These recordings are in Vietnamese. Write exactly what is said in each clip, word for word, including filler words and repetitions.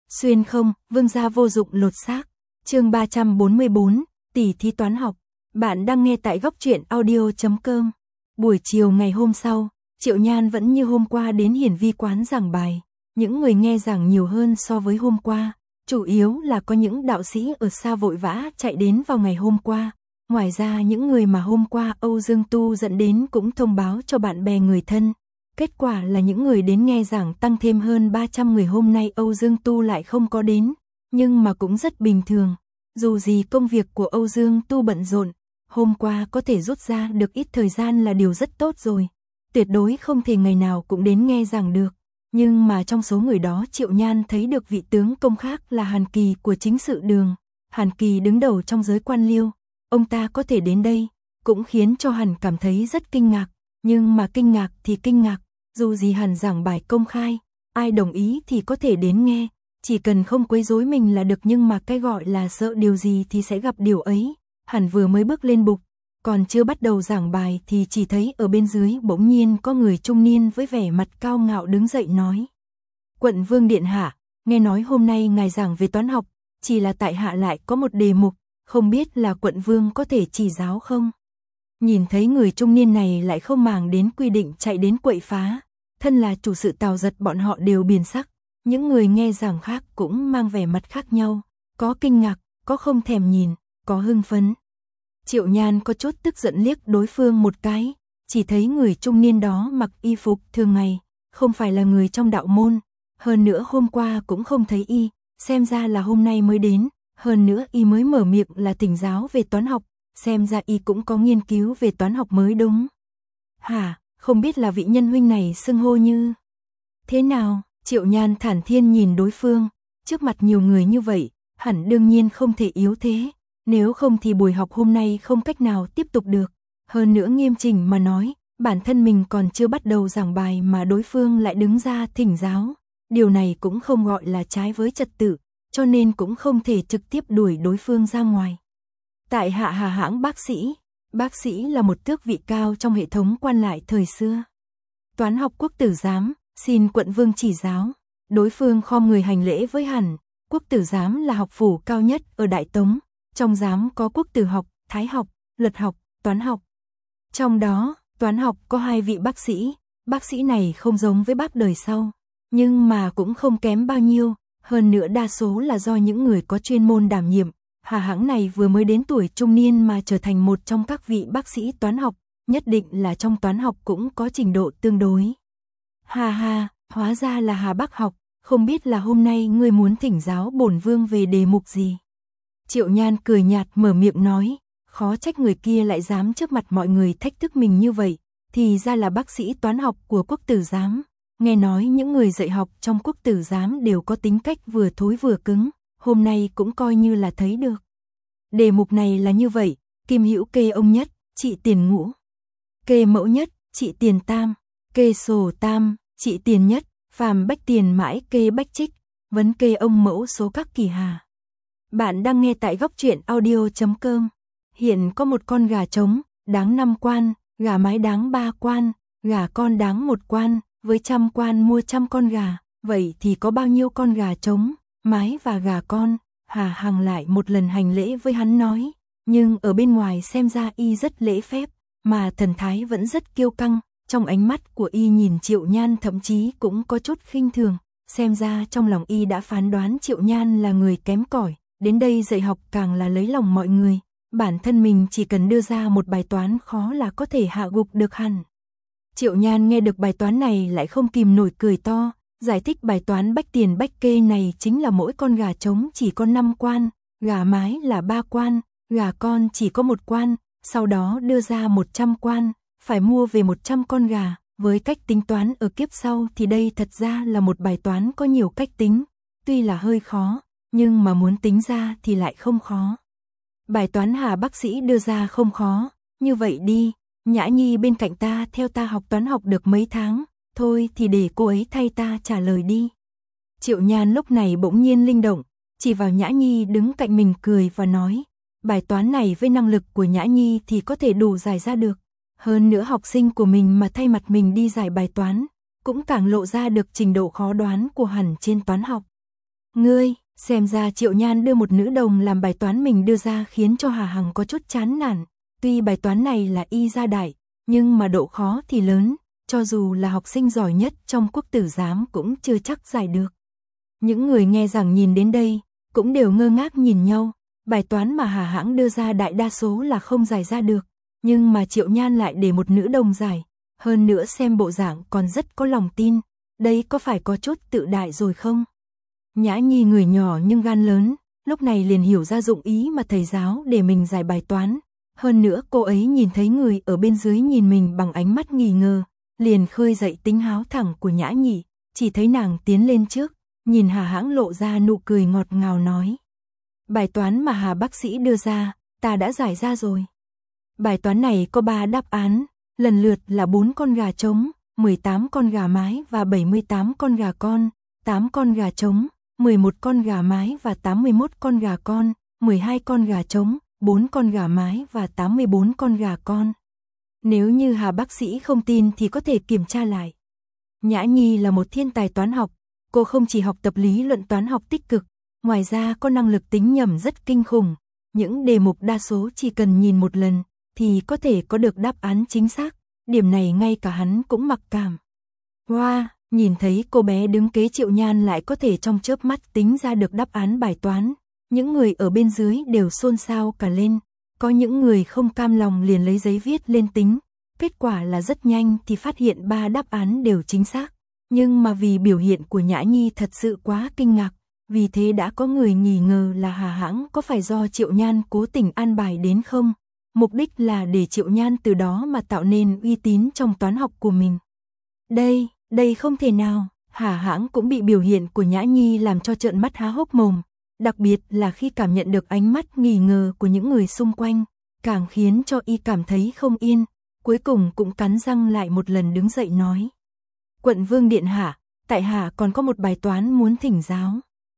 Xuyên không, vương gia vô dụng lột xác. Chương ba trăm bốn mươi bốn, tỷ thí toán học. Bạn đang nghe tại góc truyện audio chấm com. Buổi chiều ngày hôm sau, Triệu Nhan vẫn như hôm qua đến hiển vi quán giảng bài. Những người nghe giảng nhiều hơn so với hôm qua, chủ yếu là có những đạo sĩ ở xa vội vã chạy đến vào ngày hôm qua. Ngoài ra những người mà hôm qua Âu Dương Tu dẫn đến cũng thông báo cho bạn bè người thân. Kết quả là những người đến nghe giảng tăng thêm hơn ba trăm người, hôm nay Âu Dương Tu lại không có đến, nhưng mà cũng rất bình thường. Dù gì công việc của Âu Dương Tu bận rộn, hôm qua có thể rút ra được ít thời gian là điều rất tốt rồi. Tuyệt đối không thể ngày nào cũng đến nghe giảng được. Nhưng mà trong số người đó Triệu Nhan thấy được vị tướng công khác là Hàn Kỳ của chính sự đường. Hàn Kỳ đứng đầu trong giới quan liêu. Ông ta có thể đến đây, cũng khiến cho Hàn cảm thấy rất kinh ngạc. Nhưng mà kinh ngạc thì kinh ngạc, dù gì Hàn giảng bài công khai, ai đồng ý thì có thể đến nghe, chỉ cần không quấy rối mình là được, nhưng mà cái gọi là sợ điều gì thì sẽ gặp điều ấy. Hàn vừa mới bước lên bục, còn chưa bắt đầu giảng bài thì chỉ thấy ở bên dưới bỗng nhiên có người trung niên với vẻ mặt cao ngạo đứng dậy nói: "Quận Vương điện hạ, nghe nói hôm nay ngài giảng về toán học, chỉ là tại hạ lại có một đề mục, không biết là quận Vương có thể chỉ giáo không?" Nhìn thấy người trung niên này lại không màng đến quy định chạy đến quậy phá, thân là chủ sự Tào Giật bọn họ đều biến sắc. Những người nghe giảng khác cũng mang vẻ mặt khác nhau, có kinh ngạc, có không thèm nhìn, có hưng phấn. Triệu Nhan có chút tức giận liếc đối phương một cái, chỉ thấy người trung niên đó mặc y phục thường ngày, không phải là người trong đạo môn, hơn nữa hôm qua cũng không thấy y, xem ra là hôm nay mới đến, hơn nữa y mới mở miệng là thỉnh giáo về toán học, xem ra y cũng có nghiên cứu về toán học mới đúng. Hả, không biết là vị nhân huynh này xưng hô như thế nào? Triệu Nhan thản thiên nhìn đối phương, trước mặt nhiều người như vậy, hẳn đương nhiên không thể yếu thế, nếu không thì buổi học hôm nay không cách nào tiếp tục được. Hơn nữa nghiêm chỉnh mà nói, bản thân mình còn chưa bắt đầu giảng bài mà đối phương lại đứng ra thỉnh giáo, điều này cũng không gọi là trái với trật tự, cho nên cũng không thể trực tiếp đuổi đối phương ra ngoài. Tại hạ Hà Hãng bác sĩ, bác sĩ là một tước vị cao trong hệ thống quan lại thời xưa. Toán học quốc tử giám, xin quận Vương chỉ giáo. Đối phương khom người hành lễ với Hàn. Quốc tử giám là học phủ cao nhất ở Đại Tống, trong giám có quốc tử học, thái học, luật học, toán học. Trong đó, toán học có hai vị bác sĩ, bác sĩ này không giống với bác đời sau, nhưng mà cũng không kém bao nhiêu, hơn nữa đa số là do những người có chuyên môn đảm nhiệm. Hà Hãng này vừa mới đến tuổi trung niên mà trở thành một trong các vị bác sĩ toán học, nhất định là trong toán học cũng có trình độ tương đối. Hà hà, hóa ra là Hà bác học, không biết là hôm nay ngươi muốn thỉnh giáo bổn vương về đề mục gì? Triệu Nhan cười nhạt mở miệng nói, khó trách người kia lại dám trước mặt mọi người thách thức mình như vậy, thì ra là bác sĩ toán học của quốc tử giám. Nghe nói những người dạy học trong quốc tử giám đều có tính cách vừa thối vừa cứng, hôm nay cũng coi như là thấy được. Đề mục này là như vậy, kim hữu kê ông nhất, trị tiền ngũ. Kê mẫu nhất, trị tiền tam. Kê sổ tam, trị tiền nhất, phàm bách tiền mãi kê bách trích, vấn kê ông mẫu số các kỳ hà. Bạn đang nghe tại góc truyện audio chấm com. Hiện có một con gà trống, đáng năm quan, gà mái đáng ba quan, gà con đáng một quan, với trăm quan mua trăm con gà, vậy thì có bao nhiêu con gà trống, mái và gà con? Hà Hằng lại một lần hành lễ với hắn nói, nhưng ở bên ngoài xem ra y rất lễ phép, mà thần thái vẫn rất kiêu căng, trong ánh mắt của y nhìn Triệu Nhan thậm chí cũng có chút khinh thường, xem ra trong lòng y đã phán đoán Triệu Nhan là người kém cỏi, đến đây dạy học càng là lấy lòng mọi người, bản thân mình chỉ cần đưa ra một bài toán khó là có thể hạ gục được hẳn. Triệu Nhan nghe được bài toán này lại không kìm nổi cười to, giải thích bài toán bách tiền bách kê này chính là mỗi con gà trống chỉ có năm quan, gà mái là ba quan, gà con chỉ có một quan, sau đó đưa ra một trăm quan, phải mua về một trăm con gà, với cách tính toán ở kiếp sau thì đây thật ra là một bài toán có nhiều cách tính, tuy là hơi khó, nhưng mà muốn tính ra thì lại không khó. Bài toán Hà bác sĩ đưa ra không khó, như vậy đi, Nhã Nhi bên cạnh ta theo ta học toán học được mấy tháng, thôi thì để cô ấy thay ta trả lời đi. Triệu Nhan lúc này bỗng nhiên linh động, chỉ vào Nhã Nhi đứng cạnh mình cười và nói, bài toán này với năng lực của Nhã Nhi thì có thể đủ giải ra được. Hơn nữa học sinh của mình mà thay mặt mình đi giải bài toán, cũng càng lộ ra được trình độ khó đoán của hẳn trên toán học. Ngươi, xem ra Triệu Nhan đưa một nữ đồng làm bài toán mình đưa ra khiến cho Hà Hằng có chút chán nản. Tuy bài toán này là y gia đại, nhưng mà độ khó thì lớn, cho dù là học sinh giỏi nhất trong quốc tử giám cũng chưa chắc giải được. Những người nghe giảng nhìn đến đây, cũng đều ngơ ngác nhìn nhau, bài toán mà Hà Hãng đưa ra đại đa số là không giải ra được, nhưng mà Triệu Nhan lại để một nữ đồng giải, hơn nữa xem bộ dạng còn rất có lòng tin, đây có phải có chút tự đại rồi không? Nhã Nhi người nhỏ nhưng gan lớn, lúc này liền hiểu ra dụng ý mà thầy giáo để mình giải bài toán. Hơn nữa cô ấy nhìn thấy người ở bên dưới nhìn mình bằng ánh mắt nghi ngờ, liền khơi dậy tính háo thẳng của Nhã Nhi, chỉ thấy nàng tiến lên trước, nhìn Hà Hãng lộ ra nụ cười ngọt ngào nói. Bài toán mà Hà bác sĩ đưa ra, ta đã giải ra rồi. Bài toán này có ba đáp án, lần lượt là bốn con gà trống, mười tám con gà mái và bảy mươi tám con gà con, tám con gà trống, mười một con gà mái và tám mươi mốt con gà con, mười hai con gà trống, bốn con gà mái và tám mươi bốn con gà con. Nếu như Hà bác sĩ không tin thì có thể kiểm tra lại. Nhã Nhi là một thiên tài toán học, cô không chỉ học tập lý luận toán học tích cực, ngoài ra có năng lực tính nhẩm rất kinh khủng. Những đề mục đa số chỉ cần nhìn một lần thì có thể có được đáp án chính xác, điểm này ngay cả hắn cũng mặc cảm. Wow, nhìn thấy cô bé đứng kế Triệu Nhan lại có thể trong chớp mắt tính ra được đáp án bài toán. Những người ở bên dưới đều xôn xao cả lên, có những người không cam lòng liền lấy giấy viết lên tính, kết quả là rất nhanh thì phát hiện ba đáp án đều chính xác, nhưng mà vì biểu hiện của Nhã Nhi thật sự quá kinh ngạc, vì thế đã có người nghi ngờ là Hà Hãng có phải do Triệu Nhan cố tình an bài đến không, mục đích là để Triệu Nhan từ đó mà tạo nên uy tín trong toán học của mình. Đây, đây không thể nào, Hà Hãng cũng bị biểu hiện của Nhã Nhi làm cho trợn mắt há hốc mồm. Đặc biệt là khi cảm nhận được ánh mắt nghi ngờ của những người xung quanh, càng khiến cho y cảm thấy không yên, cuối cùng cũng cắn răng lại một lần đứng dậy nói. Quận Vương điện hạ, tại hạ còn có một bài toán muốn thỉnh giáo.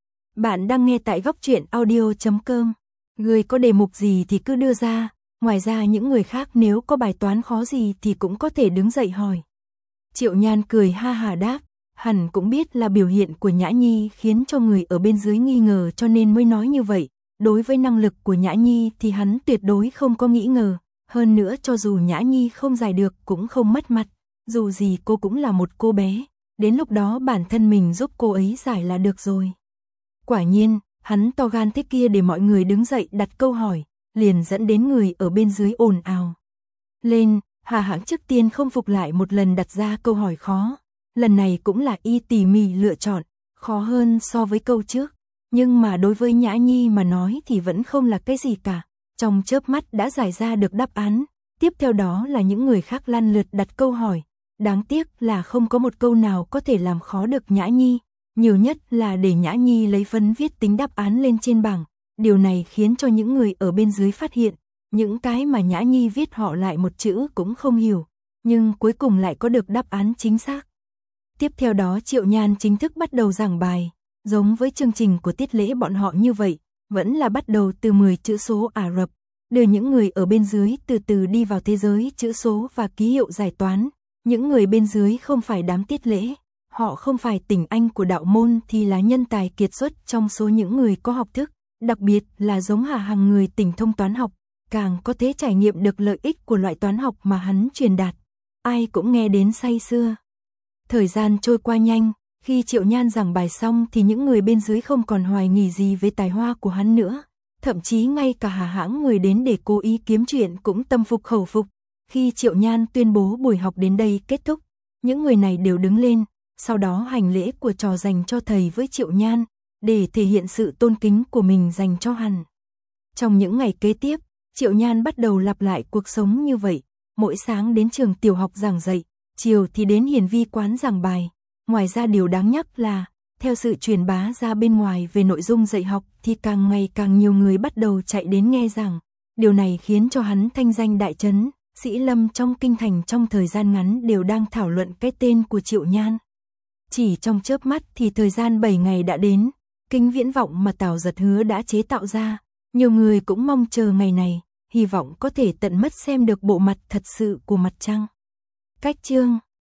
Bạn đang nghe tại góc truyện audio chấm com. Người có đề mục gì thì cứ đưa ra, ngoài ra những người khác nếu có bài toán khó gì thì cũng có thể đứng dậy hỏi. Triệu Nhan cười ha hà đáp. Hẳn cũng biết là biểu hiện của Nhã Nhi khiến cho người ở bên dưới nghi ngờ cho nên mới nói như vậy. Đối với năng lực của Nhã Nhi thì hắn tuyệt đối không có nghĩ ngờ. Hơn nữa cho dù Nhã Nhi không giải được cũng không mất mặt. Dù gì cô cũng là một cô bé. Đến lúc đó bản thân mình giúp cô ấy giải là được rồi. Quả nhiên, hắn to gan thế kia để mọi người đứng dậy đặt câu hỏi. Liền dẫn đến người ở bên dưới ồn ào lên, Hà Hãng trước tiên không phục lại một lần đặt ra câu hỏi khó. Lần này cũng là y tỉ mỉ lựa chọn, khó hơn so với câu trước, nhưng mà đối với Nhã Nhi mà nói thì vẫn không là cái gì cả, trong chớp mắt đã giải ra được đáp án, tiếp theo đó là những người khác lăn lượt đặt câu hỏi, đáng tiếc là không có một câu nào có thể làm khó được Nhã Nhi, nhiều nhất là để Nhã Nhi lấy phấn viết tính đáp án lên trên bảng, điều này khiến cho những người ở bên dưới phát hiện, những cái mà Nhã Nhi viết họ lại một chữ cũng không hiểu, nhưng cuối cùng lại có được đáp án chính xác. Tiếp theo đó Triệu Nhan chính thức bắt đầu giảng bài, giống với chương trình của tiết lễ bọn họ như vậy, vẫn là bắt đầu từ mười chữ số Ả Rập, đưa những người ở bên dưới từ từ đi vào thế giới chữ số và ký hiệu giải toán. Những người bên dưới không phải đám tiết lễ, họ không phải tỉnh anh của đạo môn thì là nhân tài kiệt xuất trong số những người có học thức, đặc biệt là giống Hà Hằng người tỉnh thông toán học, càng có thể trải nghiệm được lợi ích của loại toán học mà hắn truyền đạt. Ai cũng nghe đến say sưa. Thời gian trôi qua nhanh, khi Triệu Nhan giảng bài xong thì những người bên dưới không còn hoài nghi gì về tài hoa của hắn nữa. Thậm chí ngay cả Hà Hãng người đến để cố ý kiếm chuyện cũng tâm phục khẩu phục. Khi Triệu Nhan tuyên bố buổi học đến đây kết thúc, những người này đều đứng lên, sau đó hành lễ của trò dành cho thầy với Triệu Nhan, để thể hiện sự tôn kính của mình dành cho hắn. Trong những ngày kế tiếp, Triệu Nhan bắt đầu lặp lại cuộc sống như vậy, mỗi sáng đến trường tiểu học giảng dạy, chiều thì đến hiền vi quán giảng bài. Ngoài ra điều đáng nhắc là, theo sự truyền bá ra bên ngoài về nội dung dạy học thì càng ngày càng nhiều người bắt đầu chạy đến nghe giảng. Điều này khiến cho hắn thanh danh đại chấn, sĩ lâm trong kinh thành trong thời gian ngắn đều đang thảo luận cái tên của Triệu Nhan. Chỉ trong chớp mắt thì thời gian bảy ngày đã đến, kính viễn vọng mà Tào Giật hứa đã chế tạo ra. Nhiều người cũng mong chờ ngày này, hy vọng có thể tận mắt xem được bộ mặt thật sự của mặt trăng. Cách chương